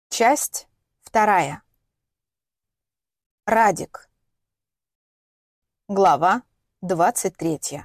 Часть вторая. Радик. Глава 23.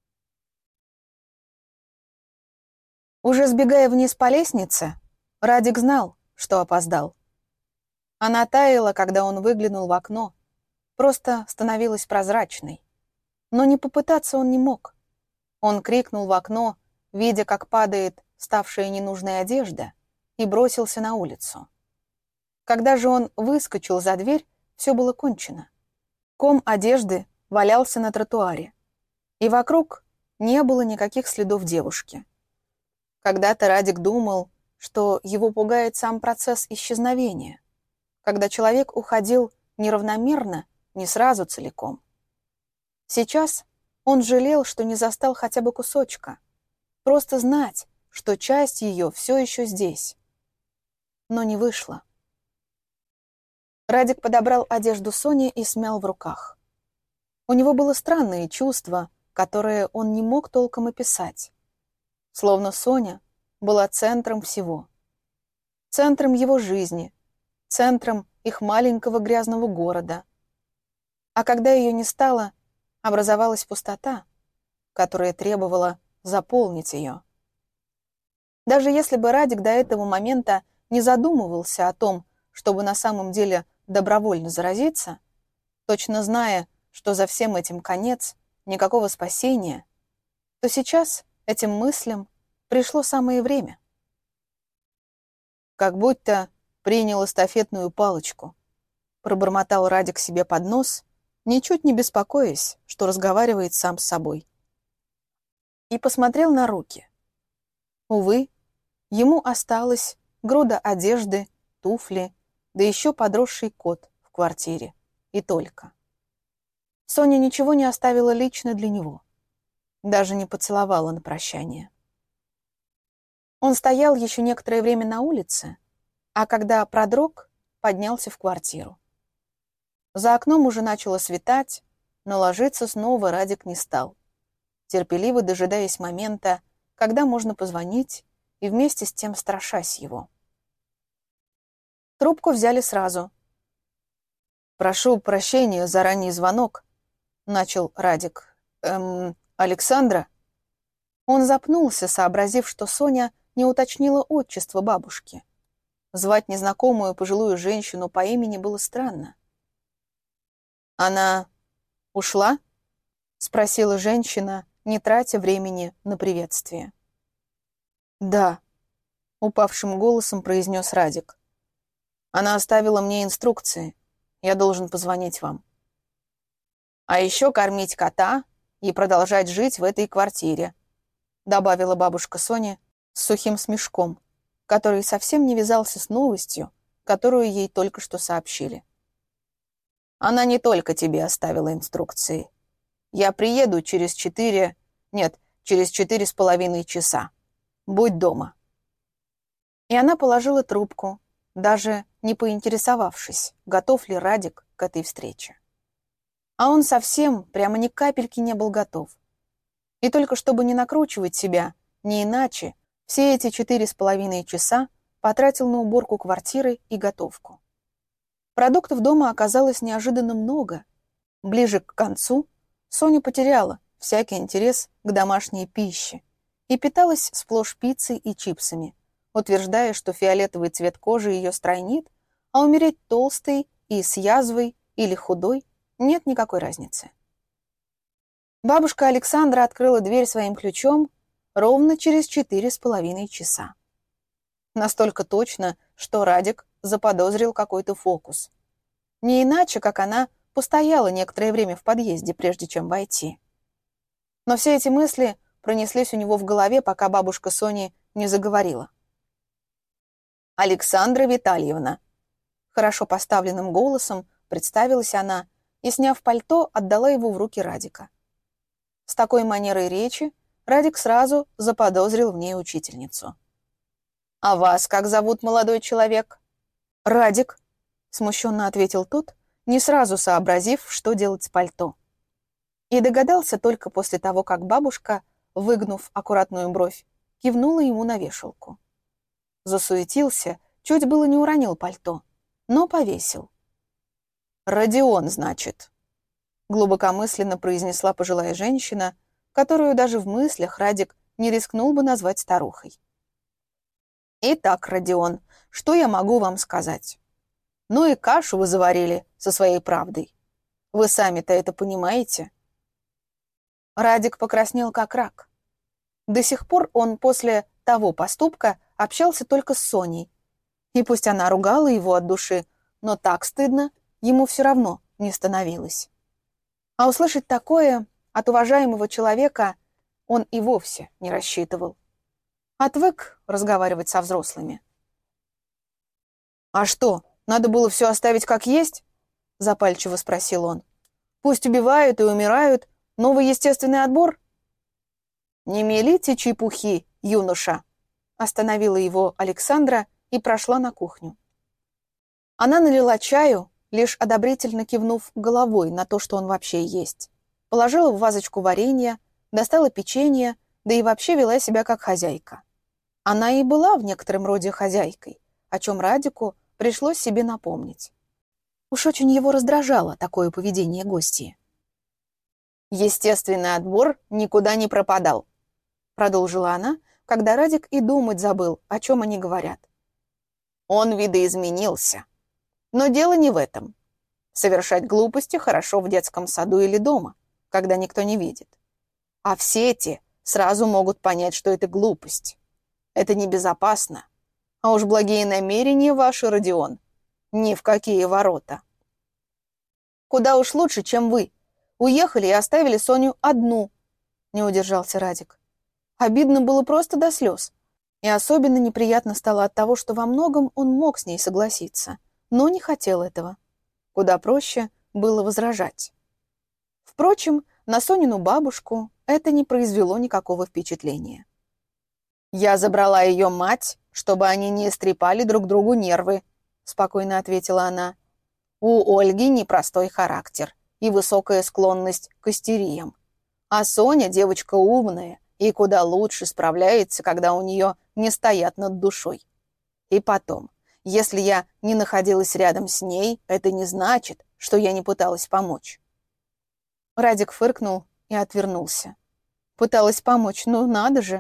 Уже сбегая вниз по лестнице, Радик знал, что опоздал. Она таяла, когда он выглянул в окно, просто становилась прозрачной. Но не попытаться он не мог. Он крикнул в окно, видя, как падает ставшая ненужная одежда, и бросился на улицу. Когда же он выскочил за дверь, все было кончено. Ком одежды валялся на тротуаре, и вокруг не было никаких следов девушки. Когда-то Радик думал, что его пугает сам процесс исчезновения, когда человек уходил неравномерно, не сразу целиком. Сейчас он жалел, что не застал хотя бы кусочка, просто знать, что часть ее все еще здесь. Но не вышло. Радик подобрал одежду Сони и смял в руках. У него было странное чувство, которое он не мог толком описать. Словно Соня была центром всего. Центром его жизни, центром их маленького грязного города. А когда ее не стало, образовалась пустота, которая требовала заполнить ее. Даже если бы Радик до этого момента не задумывался о том, чтобы на самом деле добровольно заразиться, точно зная, что за всем этим конец, никакого спасения, то сейчас этим мыслям пришло самое время. Как будто принял эстафетную палочку, пробормотал Радик себе под нос, ничуть не беспокоясь, что разговаривает сам с собой. И посмотрел на руки. Увы, ему осталась груда одежды, туфли, да еще подросший кот в квартире. И только. Соня ничего не оставила лично для него. Даже не поцеловала на прощание. Он стоял еще некоторое время на улице, а когда продрог, поднялся в квартиру. За окном уже начало светать, но ложиться снова Радик не стал, терпеливо дожидаясь момента, когда можно позвонить, и вместе с тем страшась его. Трубку взяли сразу. «Прошу прощения за ранний звонок», — начал Радик. Александра?» Он запнулся, сообразив, что Соня не уточнила отчество бабушки. Звать незнакомую пожилую женщину по имени было странно. «Она ушла?» — спросила женщина, не тратя времени на приветствие. «Да», — упавшим голосом произнес Радик. «Она оставила мне инструкции. Я должен позвонить вам. А еще кормить кота и продолжать жить в этой квартире», добавила бабушка Соня с сухим смешком, который совсем не вязался с новостью, которую ей только что сообщили. «Она не только тебе оставила инструкции. Я приеду через 4,5 часа. Будь дома». И она положила трубку, даже не поинтересовавшись, готов ли Радик к этой встрече. А он совсем, прямо ни капельки не был готов. И только чтобы не накручивать себя, не иначе, все эти 4,5 часа потратил на уборку квартиры и готовку. Продуктов дома оказалось неожиданно много. Ближе к концу Соня потеряла всякий интерес к домашней пище и питалась сплошь пиццей и чипсами, утверждая, что фиолетовый цвет кожи ее стройнит, а умереть толстой и с язвой или худой нет никакой разницы. Бабушка Александра открыла дверь своим ключом ровно через 4,5 часа. Настолько точно, что Радик заподозрил какой-то фокус. Не иначе, как она постояла некоторое время в подъезде, прежде чем войти. Но все эти мысли пронеслись у него в голове, пока бабушка Сони не заговорила. «Александра Витальевна», — хорошо поставленным голосом представилась она и, сняв пальто, отдала его в руки Радика. С такой манерой речи Радик сразу заподозрил в ней учительницу. «А вас как зовут, молодой человек?» «Радик», — смущенно ответил тот, не сразу сообразив, что делать с пальто. И догадался только после того, как бабушка, выгнув аккуратную бровь, кивнула ему на вешалку. Засуетился, Чуть было не уронил пальто, но повесил. «Родион, значит», — глубокомысленно произнесла пожилая женщина, которую даже в мыслях Радик не рискнул бы назвать старухой. «Итак, Родион, что я могу вам сказать? Ну и кашу вы заварили со своей правдой. Вы сами-то это понимаете?» Радик покраснел как рак. До сих пор он после того поступка общался только с Соней. И пусть она ругала его от души, но так стыдно ему все равно не становилось. А услышать такое от уважаемого человека он и вовсе не рассчитывал. Отвык разговаривать со взрослыми. «А что, надо было все оставить как есть?» — запальчиво спросил он. «Пусть убивают и умирают. Новый естественный отбор?» «Не мелите чепухи, юноша!» — остановила его Александра и прошла на кухню. Она налила чаю, лишь одобрительно кивнув головой на то, что он вообще есть. Положила в вазочку варенья, достала печенье, да и вообще вела себя как хозяйка. Она и была в некотором роде хозяйкой, о чем Радику пришлось себе напомнить. Уж очень его раздражало такое поведение гостьи. «Естественный отбор никуда не пропадал», — продолжила она, когда Радик и думать забыл, о чем они говорят. «Он видоизменился. Но дело не в этом. Совершать глупости хорошо в детском саду или дома, когда никто не видит. А в сети сразу могут понять, что это глупость. Это небезопасно. А уж благие намерения ваши, Родион, ни в какие ворота. Куда уж лучше, чем вы. Уехали и оставили Соню одну», — не удержался Радик. Обидно было просто до слез. И особенно неприятно стало от того, что во многом он мог с ней согласиться, но не хотел этого. Куда проще было возражать. Впрочем, на Сонину бабушку это не произвело никакого впечатления. «Я забрала ее мать, чтобы они не истрепали друг другу нервы», — спокойно ответила она. «У Ольги непростой характер и высокая склонность к истериям. А Соня девочка умная и куда лучше справляется, когда у нее не стоят над душой. И потом, если я не находилась рядом с ней, это не значит, что я не пыталась помочь». Радик фыркнул и отвернулся. Пыталась помочь, ну надо же.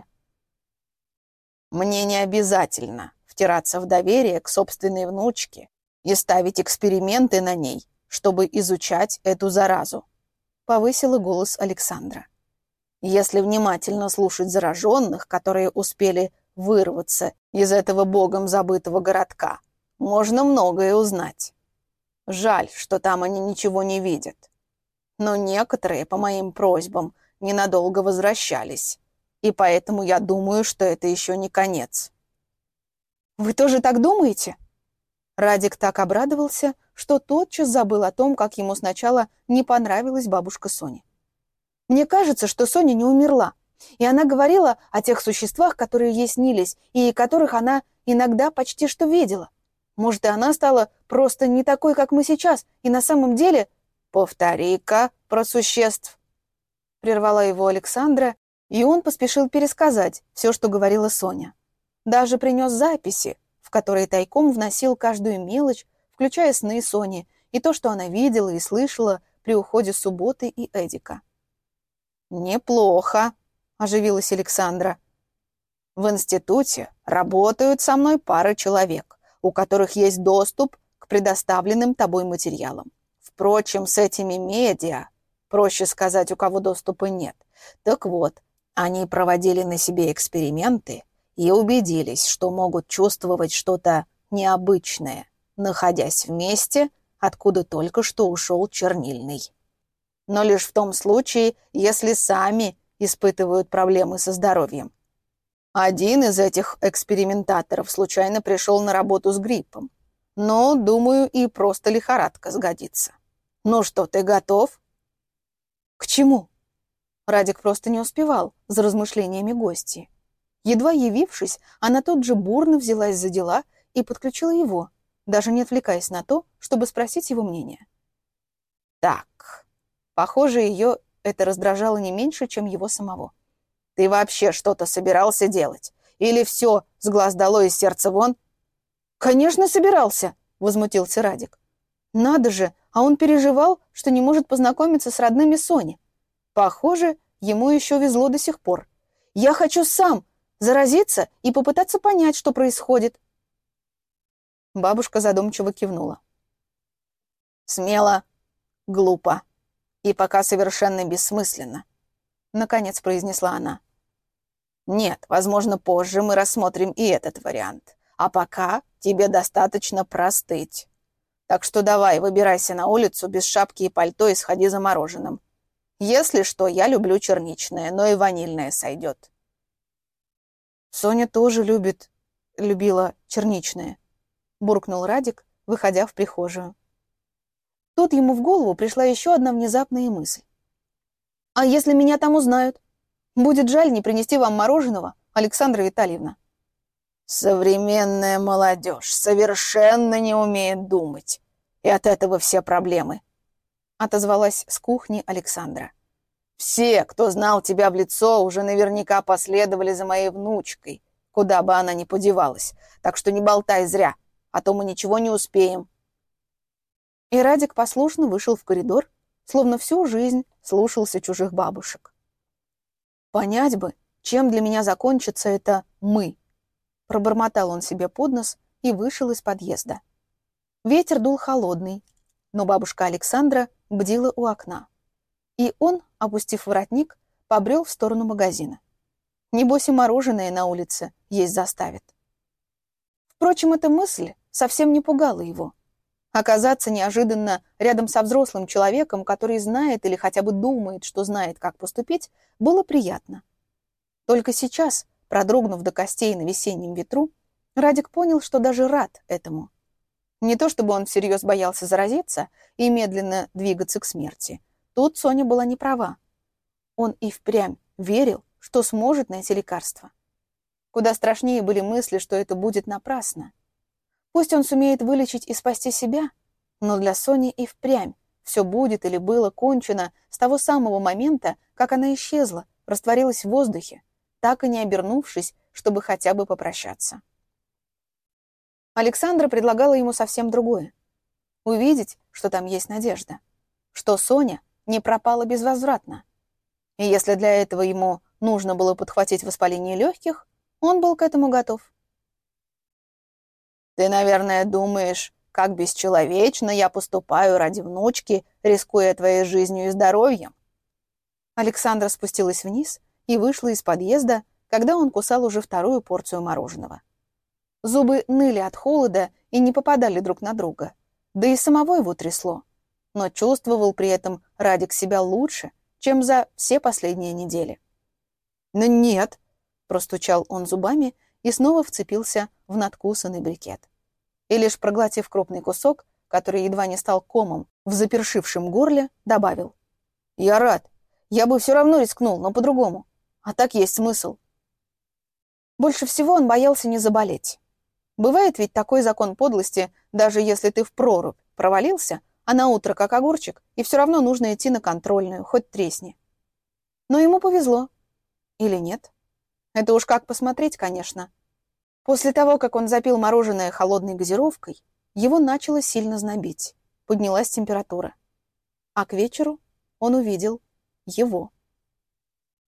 «Мне не обязательно втираться в доверие к собственной внучке и ставить эксперименты на ней, чтобы изучать эту заразу», — повысила голос Александра. «Если внимательно слушать зараженных, которые успели вырваться из этого богом забытого городка, можно многое узнать. Жаль, что там они ничего не видят. Но некоторые, по моим просьбам, ненадолго возвращались, и поэтому я думаю, что это еще не конец». «Вы тоже так думаете?» Радик так обрадовался, что тотчас забыл о том, как ему сначала не понравилась бабушка Сони. «Мне кажется, что Соня не умерла, и она говорила о тех существах, которые ей снились, и которых она иногда почти что видела. Может, и она стала просто не такой, как мы сейчас, и на самом деле...» «Повтори-ка про существ», — прервала его Александра, и он поспешил пересказать все, что говорила Соня. Даже принес записи, в которые тайком вносил каждую мелочь, включая сны Сони и то, что она видела и слышала при уходе Субботы и Эдика. «Неплохо», — оживилась Александра. «В институте работают со мной пара человек, у которых есть доступ к предоставленным тобой материалам. Впрочем, с этими медиа, проще сказать, у кого доступа нет. Так вот, они проводили на себе эксперименты и убедились, что могут чувствовать что-то необычное, находясь в месте, откуда только что ушел чернильный. Но лишь в том случае, если сами испытывают проблемы со здоровьем. Один из этих экспериментаторов случайно пришел на работу с гриппом. Но, думаю, и просто лихорадка сгодится. Ну что, ты готов?» «К чему?» Радик просто не успевал за размышлениями гостьи. Едва явившись, она тут же бурно взялась за дела и подключила его, даже не отвлекаясь на то, чтобы спросить его мнение. «Так, похоже, ее это раздражало не меньше, чем его самого. Ты вообще что-то собирался делать? Или все с глаз долой и сердца вон?» «Конечно, собирался!» — возмутился Радик. «Надо же, а он переживал, что не может познакомиться с родными Сони. Похоже, ему еще везло до сих пор. Я хочу сам заразиться и попытаться понять, что происходит». Бабушка задумчиво кивнула. «Смело, глупо и пока совершенно бессмысленно», — наконец произнесла она. «Нет, возможно, позже мы рассмотрим и этот вариант. А пока тебе достаточно простыть. Так что давай, выбирайся на улицу без шапки и пальто и сходи за мороженым. Если что, я люблю черничное, но и ванильное сойдет». «Соня тоже любила черничное», — буркнул Радик, выходя в прихожую. Тут ему в голову пришла еще одна внезапная мысль. «А если меня там узнают? Будет жаль не принести вам мороженого, Александра Витальевна». «Современная молодежь совершенно не умеет думать, и от этого все проблемы», — отозвалась с кухни Александра. «Все, кто знал тебя в лицо, уже наверняка последовали за моей внучкой, куда бы она ни подевалась, так что не болтай зря, а то мы ничего не успеем». И Радик послушно вышел в коридор, словно всю жизнь слушался чужих бабушек. «Понять бы, чем для меня закончится это «мы», — пробормотал он себе под нос и вышел из подъезда. Ветер дул холодный, но бабушка Александра бдила у окна. И он, опустив воротник, побрел в сторону магазина. Небось и мороженое на улице есть заставит. Впрочем, эта мысль совсем не пугала его. Оказаться неожиданно рядом со взрослым человеком, который знает или хотя бы думает, что знает, как поступить, было приятно. Только сейчас, продрогнув до костей на весеннем ветру, Радик понял, что даже рад этому. Не то чтобы он всерьез боялся заразиться и медленно двигаться к смерти. Тут Соня была не права. Он и впрямь верил, что сможет найти лекарство. Куда страшнее были мысли, что это будет напрасно. Пусть он сумеет вылечить и спасти себя, но для Сони и впрямь все будет или было кончено с того самого момента, как она исчезла, растворилась в воздухе, так и не обернувшись, чтобы хотя бы попрощаться. Александра предлагала ему совсем другое. Увидеть, что там есть надежда, что Соня не пропала безвозвратно. И если для этого ему нужно было подхватить воспаление легких, он был к этому готов. «Ты, наверное, думаешь, как бесчеловечно я поступаю ради внучки, рискуя твоей жизнью и здоровьем?» Александра спустилась вниз и вышла из подъезда, когда он кусал уже вторую порцию мороженого. Зубы ныли от холода и не попадали друг на друга, да и самого его трясло. Но чувствовал при этом Радик себя лучше, чем за все последние недели. «Ну нет!» — простучал он зубами и снова вцепился в надкусанный брикет. И лишь проглотив крупный кусок, который едва не стал комом в запершившем горле, добавил: «Я рад. Я бы все равно рискнул, но по-другому. А так есть смысл». Больше всего он боялся не заболеть. Бывает ведь такой закон подлости, даже если ты в прорубь провалился, а на утро как огурчик, и все равно нужно идти на контрольную, хоть тресни. Но ему повезло. Или нет? Это уж как посмотреть, конечно. После того, как он запил мороженое холодной газировкой, его начало сильно знобить. Поднялась температура. А к вечеру он увидел его.